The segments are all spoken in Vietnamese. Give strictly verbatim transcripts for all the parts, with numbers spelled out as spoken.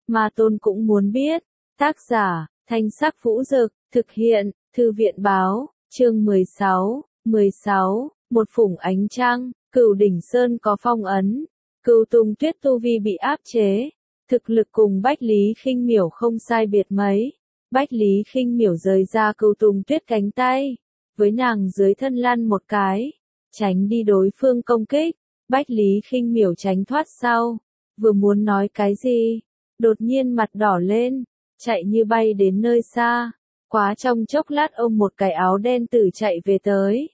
Ma Tôn cũng muốn biết. Tác giả, Thanh Sắc Vũ Dực, thực hiện, Thư viện Báo, chương mười sáu, mười sáu, một phủng ánh trăng, Cửu Đỉnh Sơn có phong ấn, Cửu Tùng Tuyết tu vi bị áp chế, thực lực cùng Bách Lý Khinh Miểu không sai biệt mấy. Bách Lý Khinh Miểu rời ra Cửu Tùng Tuyết cánh tay, với nàng dưới thân lăn một cái, tránh đi đối phương công kích. Bách Lý Khinh Miểu tránh thoát sau, vừa muốn nói cái gì, đột nhiên mặt đỏ lên, chạy như bay đến nơi xa, quá trong chốc lát ôm một cái áo đen tử chạy về tới.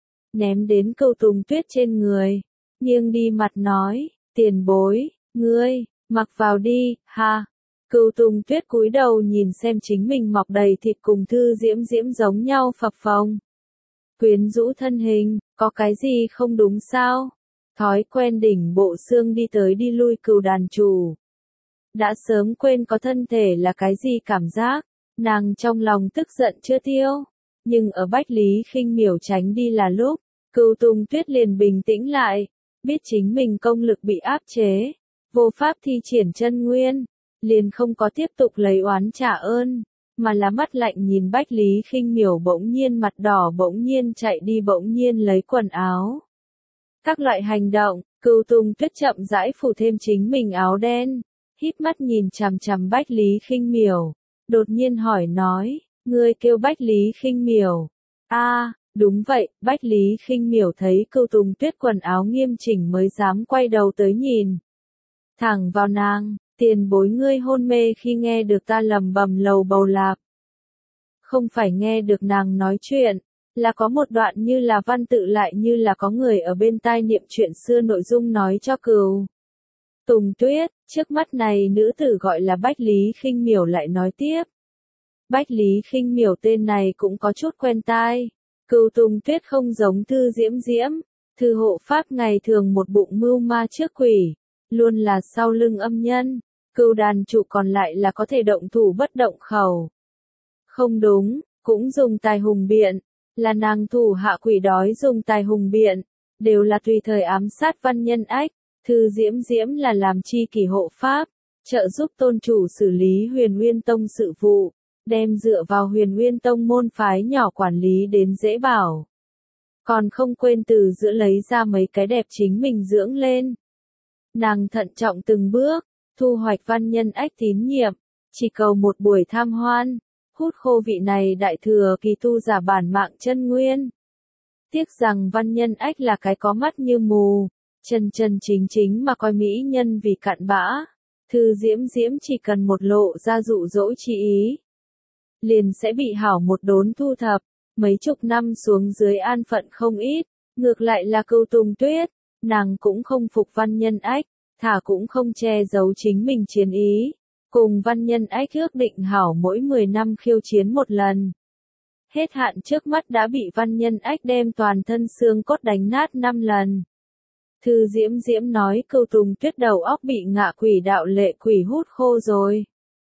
Ném đến Cửu Tùng Tuyết trên người, nghiêng đi mặt nói, tiền bối, ngươi, mặc vào đi, ha. Cửu Tùng Tuyết cúi đầu nhìn xem chính mình mọc đầy thịt cùng Thư Diễm Diễm giống nhau phập phồng. Quyến rũ thân hình, có cái gì không đúng sao? Thói quen đỉnh bộ xương đi tới đi lui cừu đàn chủ. Đã sớm quên có thân thể là cái gì cảm giác, nàng trong lòng tức giận chưa tiêu. Nhưng ở Bách Lý Khinh Miểu tránh đi là lúc, Cửu Tùng Tuyết liền bình tĩnh lại, biết chính mình công lực bị áp chế, vô pháp thi triển chân nguyên, liền không có tiếp tục lấy oán trả ơn, mà là mắt lạnh nhìn Bách Lý Khinh Miểu bỗng nhiên mặt đỏ bỗng nhiên chạy đi bỗng nhiên lấy quần áo. Các loại hành động, Cửu Tùng Tuyết chậm rãi phủ thêm chính mình áo đen, híp mắt nhìn chằm chằm Bách Lý Khinh Miểu, đột nhiên hỏi nói, ngươi kêu Bách Lý Khinh Miểu? A, à, đúng vậy. Bách Lý Khinh Miểu thấy Cửu Tùng Tuyết quần áo nghiêm chỉnh mới dám quay đầu tới nhìn. Thẳng vào nàng, tiền bối ngươi hôn mê khi nghe được ta lầm bầm lầu bầu lạp. Không phải nghe được nàng nói chuyện, là có một đoạn như là văn tự lại như là có người ở bên tai niệm chuyện xưa nội dung nói cho Cửu Tùng Tuyết. Trước mắt này nữ tử gọi là Bách Lý Khinh Miểu lại nói tiếp. Bách Lý Khinh Miểu tên này cũng có chút quen tai. Cửu Tùng Tuyết không giống Thư Diễm Diễm, Thư hộ pháp ngày thường một bụng mưu ma trước quỷ, luôn là sau lưng âm nhân, Cửu đàn chủ còn lại là có thể động thủ bất động khẩu. Không đúng, cũng dùng tài hùng biện, là nàng thủ hạ quỷ đói dùng tài hùng biện, đều là tùy thời ám sát Văn Nhân Ách. Thư Diễm Diễm là làm chi kỷ hộ pháp, trợ giúp tôn chủ xử lý Huyền Nguyên Tông sự vụ, đem dựa vào Huyền Nguyên Tông môn phái nhỏ quản lý đến dễ bảo. Còn không quên từ giữa lấy ra mấy cái đẹp chính mình dưỡng lên. Nàng thận trọng từng bước, thu hoạch Văn Nhân Ách tín nhiệm, chỉ cầu một buổi tham hoan, hút khô vị này đại thừa kỳ tu giả bản mạng chân nguyên. Tiếc rằng Văn Nhân Ách là cái có mắt như mù, chân chân chính chính mà coi mỹ nhân vì cặn bã. Thư Diễm Diễm chỉ cần một lộ ra dụ dỗ chi ý, liền sẽ bị hảo một đốn thu thập, mấy chục năm xuống dưới an phận không ít. Ngược lại là Cửu Tùng Tuyết, nàng cũng không phục Văn Nhân Ách, thả cũng không che giấu chính mình chiến ý, cùng Văn Nhân Ách ước định hảo mỗi mười năm khiêu chiến một lần. Hết hạn trước mắt đã bị Văn Nhân Ách đem toàn thân xương cốt đánh nát năm lần. Thư Diễm Diễm nói Cửu Tùng Tuyết đầu óc bị ngạ quỷ đạo lệ quỷ hút khô rồi.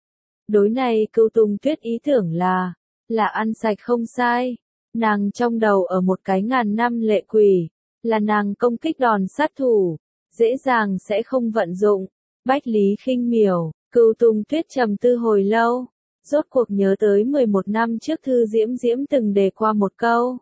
Đối này Cửu Tùng Tuyết ý tưởng là, là ăn sạch không sai. Nàng trong đầu ở một cái ngàn năm lệ quỷ, là nàng công kích đòn sát thủ, dễ dàng sẽ không vận dụng. Bách Lý Khinh Miểu, Cửu Tùng Tuyết trầm tư hồi lâu, rốt cuộc nhớ tới mười một năm trước Thư Diễm Diễm từng đề qua một câu.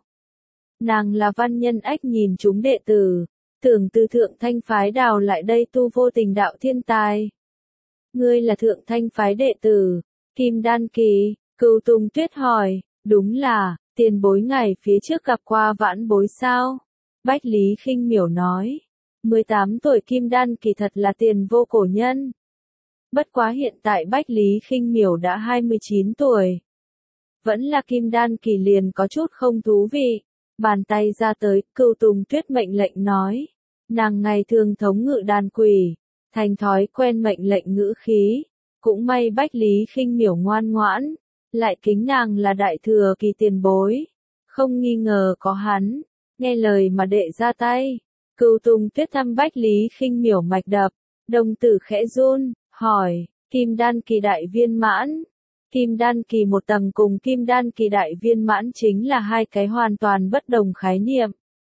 Nàng là Văn Nhân Ách nhìn chúng đệ tử, tưởng từ Thượng Thanh phái đào lại đây tu vô tình đạo thiên tài. Ngươi là Thượng Thanh phái đệ tử, Kim Đan kỳ? Cửu Tùng Tuyết hỏi. Đúng là, tiền bối ngày phía trước gặp qua vãn bối sao? Bách Lý Khinh Miểu nói. mười tám tuổi Kim Đan kỳ thật là tiền vô cổ nhân. Bất quá hiện tại Bách Lý Khinh Miểu đã hai mươi chín tuổi. Vẫn là Kim Đan kỳ liền có chút không thú vị. Bàn tay ra tới, Cửu Tùng Tuyết mệnh lệnh nói. Nàng ngày thường thống ngự đàn quỷ, thành thói quen mệnh lệnh ngữ khí. Cũng may Bách Lý Khinh Miểu ngoan ngoãn, lại kính nàng là đại thừa kỳ tiền bối. Không nghi ngờ có hắn, nghe lời mà đệ ra tay. Cửu Tùng Tuyết thăm Bách Lý Khinh Miểu mạch đập, đồng tử khẽ run, hỏi, Kim Đan kỳ đại viên mãn. Kim Đan kỳ một tầng cùng Kim Đan kỳ đại viên mãn chính là hai cái hoàn toàn bất đồng khái niệm.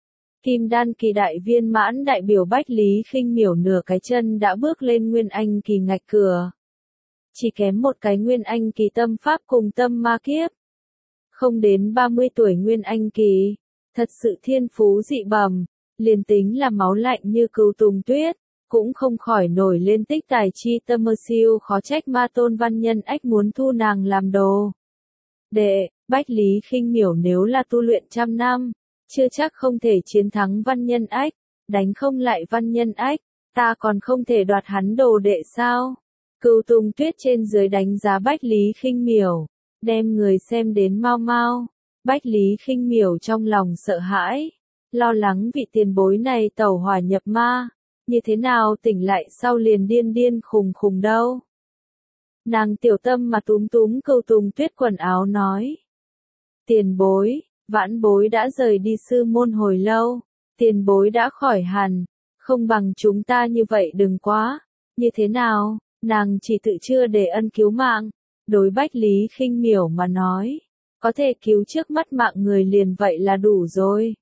Kim Đan kỳ đại viên mãn đại biểu Bách Lý Khinh Miểu nửa cái chân đã bước lên Nguyên Anh kỳ ngạch cửa. chỉ kém một cái Nguyên Anh kỳ tâm pháp cùng tâm ma kiếp. Không đến ba mươi tuổi Nguyên Anh kỳ, thật sự thiên phú dị bẩm, liền tính là máu lạnh như Cửu Tùng Tuyết, cũng không khỏi nổi lên tích tài chi tâm mơ siêu, khó trách Ma Tôn Văn Nhân Ách muốn thu nàng làm đồ. Đệ, Bách Lý Khinh Miểu nếu là tu luyện trăm năm, chưa chắc không thể chiến thắng Văn Nhân Ách, đánh không lại Văn Nhân Ách, ta còn không thể đoạt hắn đồ đệ sao? Cửu Tùng Tuyết trên dưới đánh giá Bách Lý Khinh Miểu, đem người xem đến mau mau. Bách Lý Khinh Miểu trong lòng sợ hãi, lo lắng vị tiền bối này tẩu hỏa nhập ma, như thế nào tỉnh lại sau liền điên điên khùng khùng đâu. Nàng tiểu tâm mà túm túm Cửu Tùng Tuyết quần áo nói. Tiền bối, vãn bối đã rời đi sư môn hồi lâu, tiền bối đã khỏi hẳn, không bằng chúng ta như vậy đừng quá, như thế nào, nàng chỉ tự chưa để ân cứu mạng, đối Bách Lý Khinh Miểu mà nói, có thể cứu trước mắt mạng người liền vậy là đủ rồi.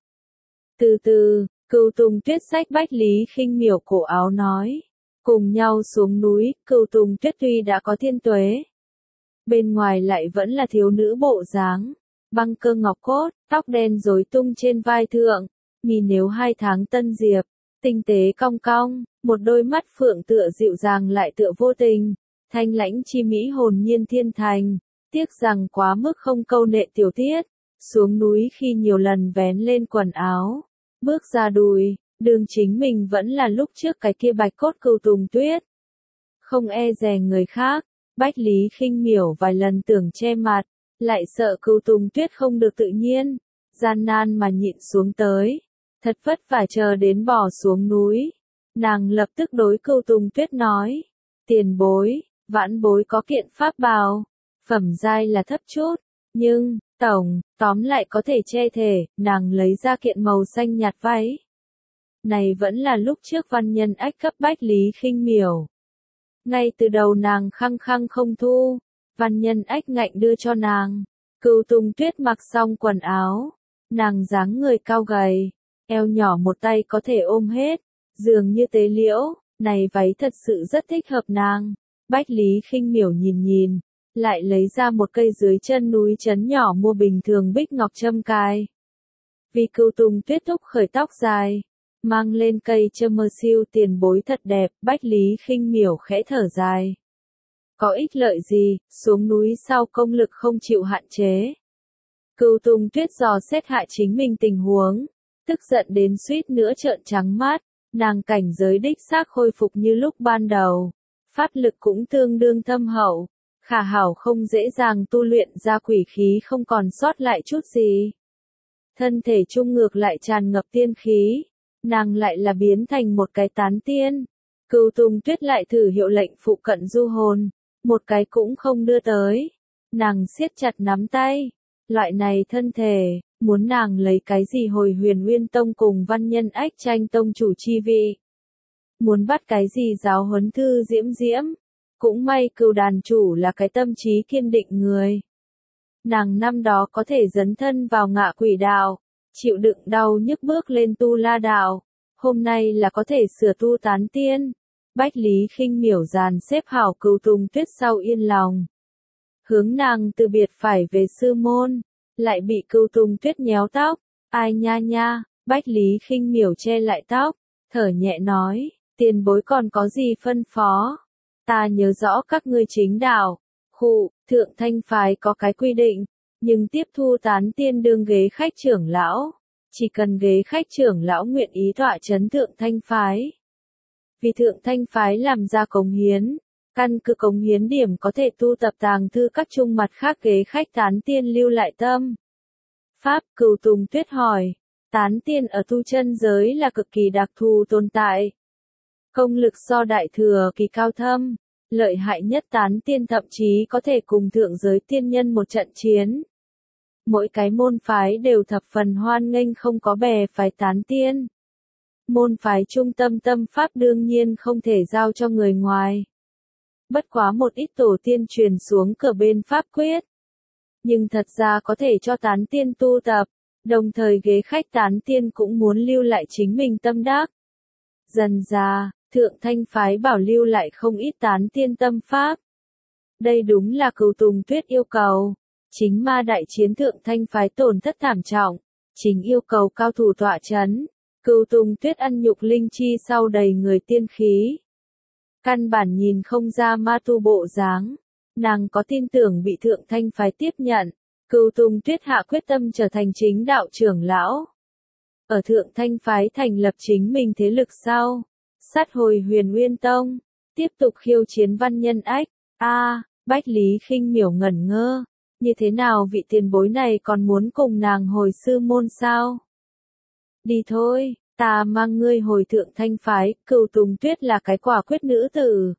Từ từ, Cửu Tùng Tuyết xách Bách Lý Khinh Miểu cổ áo nói, cùng nhau xuống núi. Cửu Tùng Tuyết tuy đã có thiên tuế, bên ngoài lại vẫn là thiếu nữ bộ dáng, băng cơ ngọc cốt, tóc đen rối tung trên vai thượng, mi nếu hai tháng tân diệp, tinh tế cong cong, một đôi mắt phượng tựa dịu dàng lại tựa vô tình, thanh lãnh chi mỹ hồn nhiên thiên thành, tiếc rằng quá mức không câu nệ tiểu tiết, xuống núi khi nhiều lần vén lên quần áo, bước ra đùi, đường chính mình vẫn là lúc trước cái kia bạch cốt Cửu Tùng Tuyết. Không e dè người khác, Bách Lý Khinh Miểu vài lần tưởng che mặt, lại sợ Cửu Tùng Tuyết không được tự nhiên, gian nan mà nhịn xuống tới, thật vất vả chờ đến bỏ xuống núi. Nàng lập tức đối Cửu Tùng Tuyết nói, tiền bối, vãn bối có kiện pháp bào, phẩm giai là thấp chút, nhưng, tổng, tóm lại có thể che thể, nàng lấy ra kiện màu xanh nhạt váy. Này vẫn là lúc trước Văn Nhân Ách cấp Bách Lý Khinh Miểu. Ngay từ đầu nàng khăng khăng không thu, Văn Nhân Ách ngạnh đưa cho nàng. Cửu Tùng Tuyết mặc xong quần áo, nàng dáng người cao gầy, eo nhỏ một tay có thể ôm hết, dường như tế liễu, này váy thật sự rất thích hợp nàng. Bách Lý Khinh Miểu nhìn nhìn, lại lấy ra một cây dưới chân núi trấn nhỏ mua bình thường bích ngọc châm cài. Vì Cửu Tùng Tuyết thúc khởi tóc dài, mang lên cây châm mơ siêu, tiền bối thật đẹp. Bách Lý Khinh Miểu khẽ thở dài. Có ích lợi gì, xuống núi sau công lực không chịu hạn chế. Cửu Tùng Tuyết dò xét hạ chính mình tình huống, tức giận đến suýt nữa trợn trắng mắt, nàng cảnh giới đích xác khôi phục như lúc ban đầu, pháp lực cũng tương đương thâm hậu, khả hảo không dễ dàng tu luyện ra quỷ khí không còn sót lại chút gì. Thân thể trung ngược lại tràn ngập tiên khí, nàng lại là biến thành một cái tán tiên. Cửu Tùng Tuyết lại thử hiệu lệnh phụ cận du hồn, một cái cũng không đưa tới. Nàng siết chặt nắm tay, loại này thân thể, muốn nàng lấy cái gì hồi Huyền Nguyên Tông cùng Văn Nhân Ách tranh tông chủ chi vị. Muốn bắt cái gì giáo huấn Thư Diễm Diễm, cũng may Cửu đàn chủ là cái tâm trí kiên định người. Nàng năm đó có thể dấn thân vào ngạ quỷ đạo, chịu đựng đau nhức bước lên tu la đạo, hôm nay là có thể sửa tu tán tiên. Bách Lý Khinh Miểu dàn xếp hảo Cửu Tùng Tuyết sau yên lòng. Hướng nàng từ biệt phải về sư môn, lại bị Cửu Tùng Tuyết nhéo tóc, ai nha nha. Bách Lý Khinh Miểu che lại tóc, thở nhẹ nói, tiền bối còn có gì phân phó? Ta nhớ rõ các ngươi chính đạo, khụ, thượng thanh phái có cái quy định, nhưng tiếp thu tán tiên đương ghế khách trưởng lão, chỉ cần ghế khách trưởng lão nguyện ý tọa chấn thượng thanh phái. Vì thượng thanh phái làm ra cống hiến, căn cứ cống hiến điểm có thể tu tập tàng thư các trung mặt khác ghế khách tán tiên lưu lại tâm. Pháp. Cửu Tùng Tuyết hỏi, tán tiên ở tu chân giới là cực kỳ đặc thù tồn tại. Công lực so đại thừa kỳ cao thâm, lợi hại nhất tán tiên thậm chí có thể cùng thượng giới tiên nhân một trận chiến. Mỗi cái môn phái đều thập phần hoan nghênh không có bè phái tán tiên. Môn phái trung tâm tâm pháp đương nhiên không thể giao cho người ngoài. Bất quá một ít tổ tiên truyền xuống cửa bên pháp quyết. Nhưng thật ra có thể cho tán tiên tu tập, đồng thời ghế khách tán tiên cũng muốn lưu lại chính mình tâm đắc. Dần ra, thượng thanh phái bảo lưu lại không ít tán tiên tâm pháp. Đây đúng là Cửu Tùng Tuyết yêu cầu. Chính ma đại chiến Thượng Thanh phái tổn thất thảm trọng, chính yêu cầu cao thủ tọa chấn. Cửu Tùng Tuyết ăn nhục linh chi sau đầy người tiên khí. Căn bản nhìn không ra ma tu bộ dáng, nàng có tin tưởng bị Thượng Thanh phái tiếp nhận. Cửu Tùng Tuyết hạ quyết tâm trở thành chính đạo trưởng lão. Ở Thượng Thanh phái thành lập chính mình thế lực sau, sát hồi Huyền Nguyên Tông, tiếp tục khiêu chiến Văn Nhân Ách. A, à, Bách Lý Khinh Miểu ngẩn ngơ, như thế nào vị tiền bối này còn muốn cùng nàng hồi sư môn sao? Đi thôi, ta mang ngươi hồi Thượng Thanh phái. Cửu Tùng Tuyết là cái quả quyết nữ tử.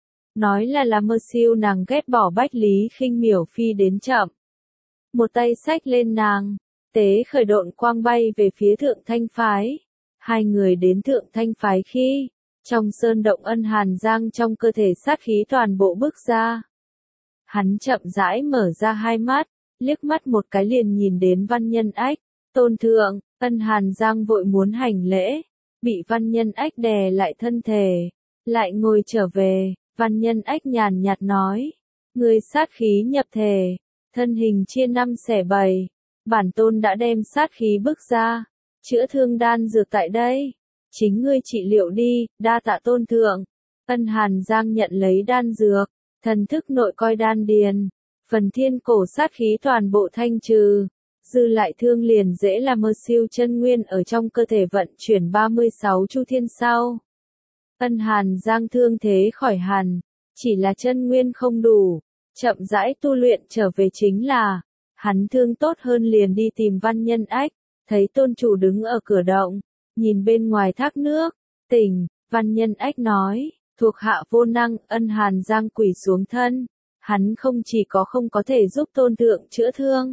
Nói là là mơ siêu, nàng ghét bỏ Bách Lý Khinh Miểu phi đến chậm. Một tay xách lên nàng, tế khởi độn quang bay về phía Thượng Thanh phái. Hai người đến Thượng Thanh phái khi, trong sơn động Ân Hàn Giang trong cơ thể sát khí toàn bộ bước ra. Hắn chậm rãi mở ra hai mắt, liếc mắt một cái liền nhìn đến Văn Nhân Ách. Tôn thượng, Ân Hàn Giang vội muốn hành lễ, bị Văn Nhân Ách đè lại thân thể, lại ngồi trở về. Văn Nhân Ách nhàn nhạt nói, người sát khí nhập thể, thân hình chia năm xẻ bảy, bản tôn đã đem sát khí bước ra, chữa thương đan dược tại đây, chính ngươi trị liệu đi, đa tạ tôn thượng. Ân Hàn Giang nhận lấy đan dược, thần thức nội coi đan điền, phần thiên cổ sát khí toàn bộ thanh trừ, dư lại thương liền dễ là mơ siêu chân nguyên ở trong cơ thể vận chuyển ba mươi sáu chu thiên sau. Ân Hàn Giang thương thế khỏi hẳn, chỉ là chân nguyên không đủ, chậm rãi tu luyện trở về chính là, hắn thương tốt hơn liền đi tìm Văn Nhân Ách, thấy tôn chủ đứng ở cửa động, nhìn bên ngoài thác nước, tỉnh, Văn Nhân Ách nói, thuộc hạ vô năng. Ân Hàn Giang quỳ xuống thân, hắn không chỉ có không có thể giúp tôn thượng chữa thương,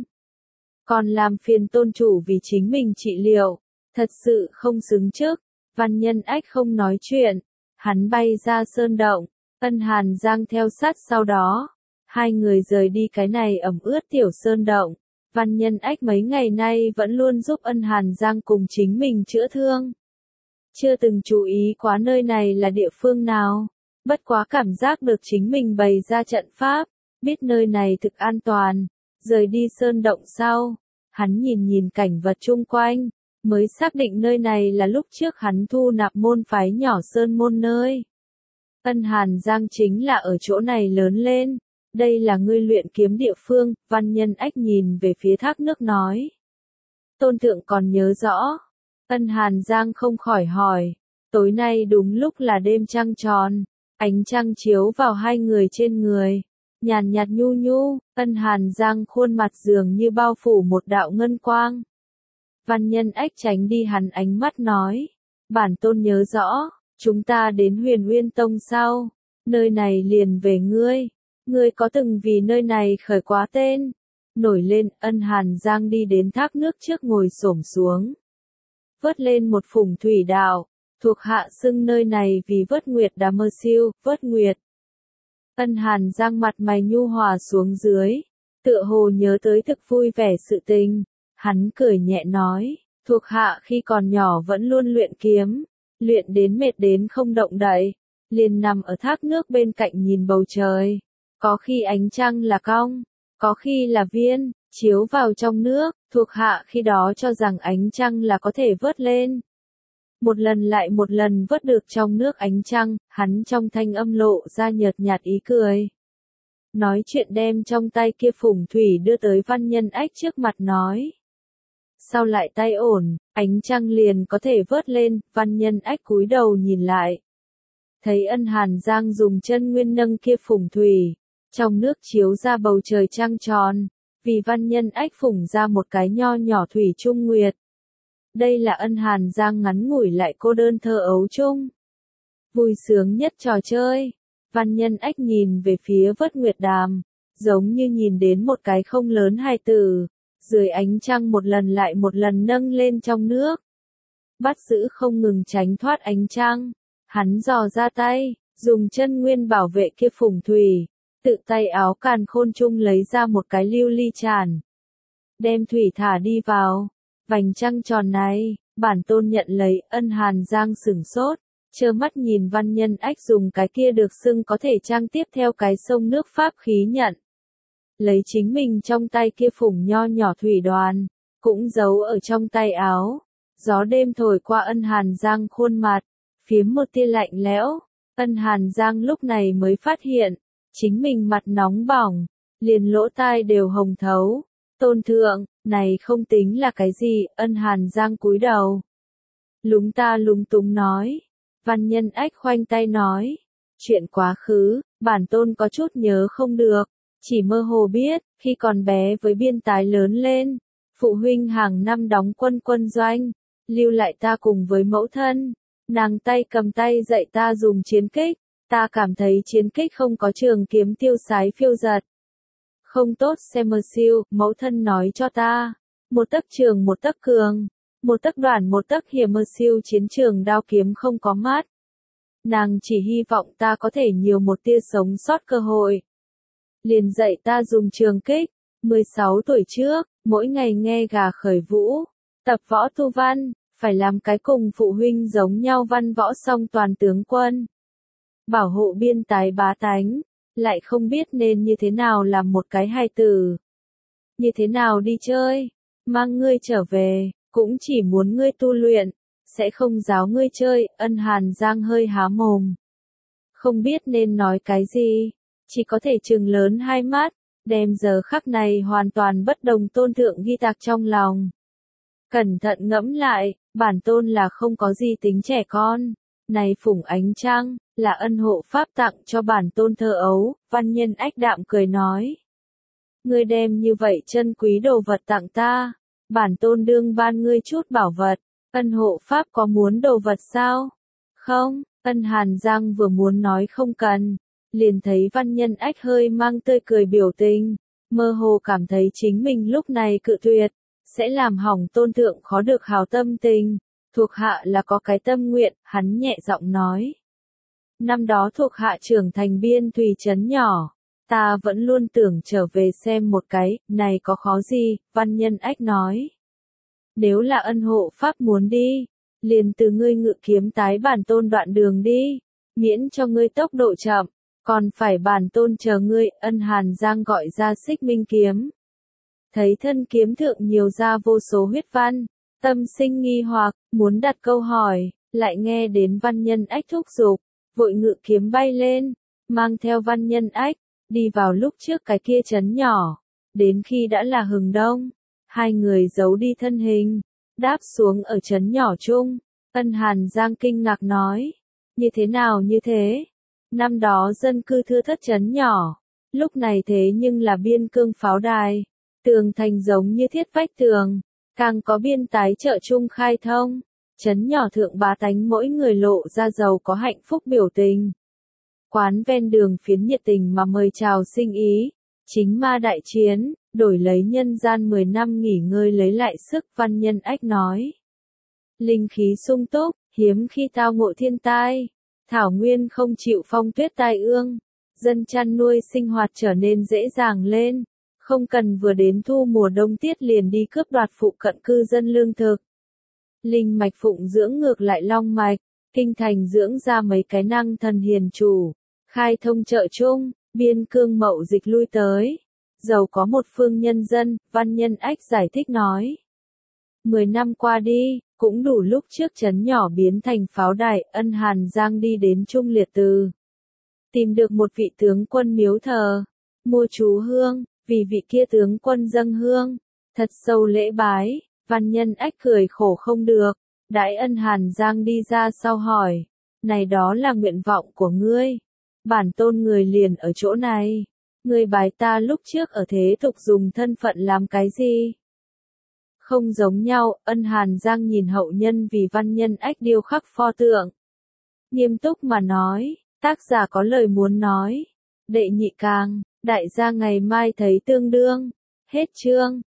còn làm phiền tôn chủ vì chính mình trị liệu, thật sự không xứng trước. Văn Nhân Ách không nói chuyện, hắn bay ra sơn động, Ân Hàn Giang theo sát sau đó. Hai người rời đi cái này ẩm ướt tiểu sơn động. Văn Nhân Ách mấy ngày nay vẫn luôn giúp Ân Hàn Giang cùng chính mình chữa thương. Chưa từng chú ý quá nơi này là địa phương nào, bất quá cảm giác được chính mình bày ra trận pháp, biết nơi này thực an toàn. Rời đi sơn động sau, hắn nhìn nhìn cảnh vật chung quanh, mới xác định nơi này là lúc trước hắn thu nạp môn phái nhỏ sơn môn nơi. Ân Hàn Giang chính là ở chỗ này lớn lên, đây là ngươi luyện kiếm địa phương. Văn Nhân Ách nhìn về phía thác nước nói. Tôn thượng còn nhớ rõ. Ân Hàn Giang không khỏi hỏi, tối nay đúng lúc là đêm trăng tròn, ánh trăng chiếu vào hai người trên người, nhàn nhạt nhu nhu. Ân Hàn Giang khuôn mặt dường như bao phủ một đạo ngân quang. Văn Nhân Ách tránh đi hắn ánh mắt nói, bản tôn nhớ rõ, chúng ta đến Huyền Nguyên Tông sau, nơi này liền về ngươi, ngươi có từng vì nơi này khởi quá tên, nổi lên. Ân Hàn Giang đi đến thác nước trước ngồi xổm xuống, vớt lên một phủng thủy đạo, thuộc hạ xưng nơi này vì Vớt Nguyệt Đà Mơ Siêu, Vớt Nguyệt. Ân Hàn Giang mặt mày nhu hòa xuống dưới, tựa hồ nhớ tới thực vui vẻ sự tình, hắn cười nhẹ nói, thuộc hạ khi còn nhỏ vẫn luôn luyện kiếm, luyện đến mệt đến không động đậy, liền nằm ở thác nước bên cạnh nhìn bầu trời, có khi ánh trăng là cong, có khi là viên, chiếu vào trong nước, thuộc hạ khi đó cho rằng ánh trăng là có thể vớt lên. Một lần lại một lần vớt được trong nước ánh trăng, hắn trong thanh âm lộ ra nhợt nhạt ý cười. Nói chuyện đem trong tay kia phủng thủy đưa tới Văn Nhân Ách trước mặt nói. Sau lại tay ổn, ánh trăng liền có thể vớt lên. Văn Nhân Ách cúi đầu nhìn lại, thấy Ân Hàn Giang dùng chân nguyên nâng kia phủng thủy, trong nước chiếu ra bầu trời trăng tròn, vì Văn Nhân Ách phủng ra một cái nho nhỏ thủy trung nguyệt. Đây là Ân Hàn Giang ngắn ngủi lại cô đơn thơ ấu chung. Vui sướng nhất trò chơi. Văn Nhân Ách nhìn về phía Vớt Nguyệt Đàm, giống như nhìn đến một cái không lớn hài tử, dưới ánh trăng một lần lại một lần nâng lên trong nước. Bắt giữ không ngừng tránh thoát ánh trăng, hắn dò ra tay, dùng chân nguyên bảo vệ kia phủng thủy, tự tay áo càn khôn chung lấy ra một cái lưu ly tràn. Đem thủy thả đi vào, vành trăng tròn này, bản tôn nhận lấy. Ân Hàn Giang sửng sốt, trơ mắt nhìn Văn Nhân Ách dùng cái kia được xưng có thể trang tiếp theo cái sông nước pháp khí nhận. Lấy chính mình trong tay kia phủng nho nhỏ thủy đoàn, cũng giấu ở trong tay áo. Gió đêm thổi qua Ân Hàn Giang khuôn mặt, phiếm một tia lạnh lẽo. Ân Hàn Giang lúc này mới phát hiện, chính mình mặt nóng bỏng, liền lỗ tai đều hồng thấu. Tôn thượng, này không tính là cái gì, Ân Hàn Giang cúi đầu. Lúng ta lúng túng nói. Văn Nhân Ách khoanh tay nói. Chuyện quá khứ, bản tôn có chút nhớ không được, chỉ mơ hồ biết, khi còn bé với biên tái lớn lên, phụ huynh hàng năm đóng quân quân doanh, lưu lại ta cùng với mẫu thân, nàng tay cầm tay dạy ta dùng chiến kích, ta cảm thấy chiến kích không có trường kiếm tiêu sái phiêu giật. Không tốt xem mơ siêu, mẫu thân nói cho ta, một tấc trường một tấc cường, một tấc đoản một tấc hiểm mơ siêu chiến trường đao kiếm không có mát. Nàng chỉ hy vọng ta có thể nhiều một tia sống sót cơ hội. Liền dạy ta dùng trường kích, mười sáu tuổi trước, mỗi ngày nghe gà khởi vũ, tập võ tu văn, phải làm cái cùng phụ huynh giống nhau văn võ song toàn tướng quân. Bảo hộ biên tái bá tánh, lại không biết nên như thế nào làm một cái hài tử. Như thế nào đi chơi, mang ngươi trở về, cũng chỉ muốn ngươi tu luyện, sẽ không giáo ngươi chơi. Ân Hàn Giang hơi há mồm, không biết nên nói cái gì, chỉ có thể trừng lớn hai mắt, đem giờ khắc này hoàn toàn bất đồng tôn thượng ghi tạc trong lòng. Cẩn thận ngẫm lại, bản tôn là không có gì tính trẻ con, này phủng ánh trăng, là ân hộ pháp tặng cho bản tôn thơ ấu. Văn Nhân Ách đạm cười nói. Ngươi đem như vậy chân quý đồ vật tặng ta, bản tôn đương ban ngươi chút bảo vật. Ân hộ pháp có muốn đồ vật sao? Không, Ân Hàn Giang vừa muốn nói không cần, liền thấy Văn Nhân Ách hơi mang tươi cười biểu tình, mơ hồ cảm thấy chính mình lúc này cự tuyệt, sẽ làm hỏng tôn thượng khó được hào tâm tình. Thuộc hạ là có cái tâm nguyện, hắn nhẹ giọng nói. Năm đó thuộc hạ trưởng thành biên thùy trấn nhỏ, ta vẫn luôn tưởng trở về xem một cái, này có khó gì, Văn Nhân Ách nói. Nếu là ân hộ pháp muốn đi, liền từ ngươi ngự kiếm tái bản tôn đoạn đường đi, miễn cho ngươi tốc độ chậm, còn phải bản tôn chờ ngươi. Ân Hàn Giang gọi ra xích minh kiếm. Thấy thân kiếm thượng nhiều ra vô số huyết văn, tâm sinh nghi hoặc, muốn đặt câu hỏi, lại nghe đến Văn Nhân Ách thúc giục, vội ngự kiếm bay lên, mang theo Văn Nhân Ách, đi vào lúc trước cái kia trấn nhỏ, đến khi đã là hừng đông, hai người giấu đi thân hình, đáp xuống ở trấn nhỏ chung. Ân Hàn Giang kinh ngạc nói, như thế nào như thế? Năm đó dân cư thưa thớt trấn nhỏ, lúc này thế nhưng là biên cương pháo đài, tường thành giống như thiết vách tường, càng có biên tái chợ chung khai thông, trấn nhỏ thượng bá tánh mỗi người lộ ra giàu có hạnh phúc biểu tình. Quán ven đường phiến nhiệt tình mà mời chào sinh ý, chính ma đại chiến, đổi lấy nhân gian mười năm nghỉ ngơi lấy lại sức. Văn Nhân Ách nói. Linh khí sung túc, hiếm khi tao ngộ thiên tai, thảo nguyên không chịu phong tuyết tai ương, dân chăn nuôi sinh hoạt trở nên dễ dàng lên, không cần vừa đến thu mùa đông tiết liền đi cướp đoạt phụ cận cư dân lương thực. Linh mạch phụng dưỡng ngược lại long mạch, kinh thành dưỡng ra mấy cái năng thần hiền chủ, khai thông chợ chung, biên cương mậu dịch lui tới, giàu có một phương nhân dân. Văn Nhân Ách giải thích nói. Mười năm qua đi, cũng đủ lúc trước trấn nhỏ biến thành pháo đài. Ân Hàn Giang đi đến Trung Liệt Từ, tìm được một vị tướng quân miếu thờ, mua chú hương, vì vị kia tướng quân dâng hương, thật sâu lễ bái. Văn Nhân Ách cười khổ không được, đãi Ân Hàn Giang đi ra sau hỏi, này đó là nguyện vọng của ngươi, bản tôn người liền ở chỗ này, ngươi bái ta lúc trước ở thế tục dùng thân phận làm cái gì? Không giống nhau. Ân Hàn Giang nhìn hậu nhân vì Văn Nhân Ách điêu khắc pho tượng, nghiêm túc mà nói, tác giả có lời muốn nói. Đệ nhị càng, đại gia ngày mai thấy tương đương. Hết chương.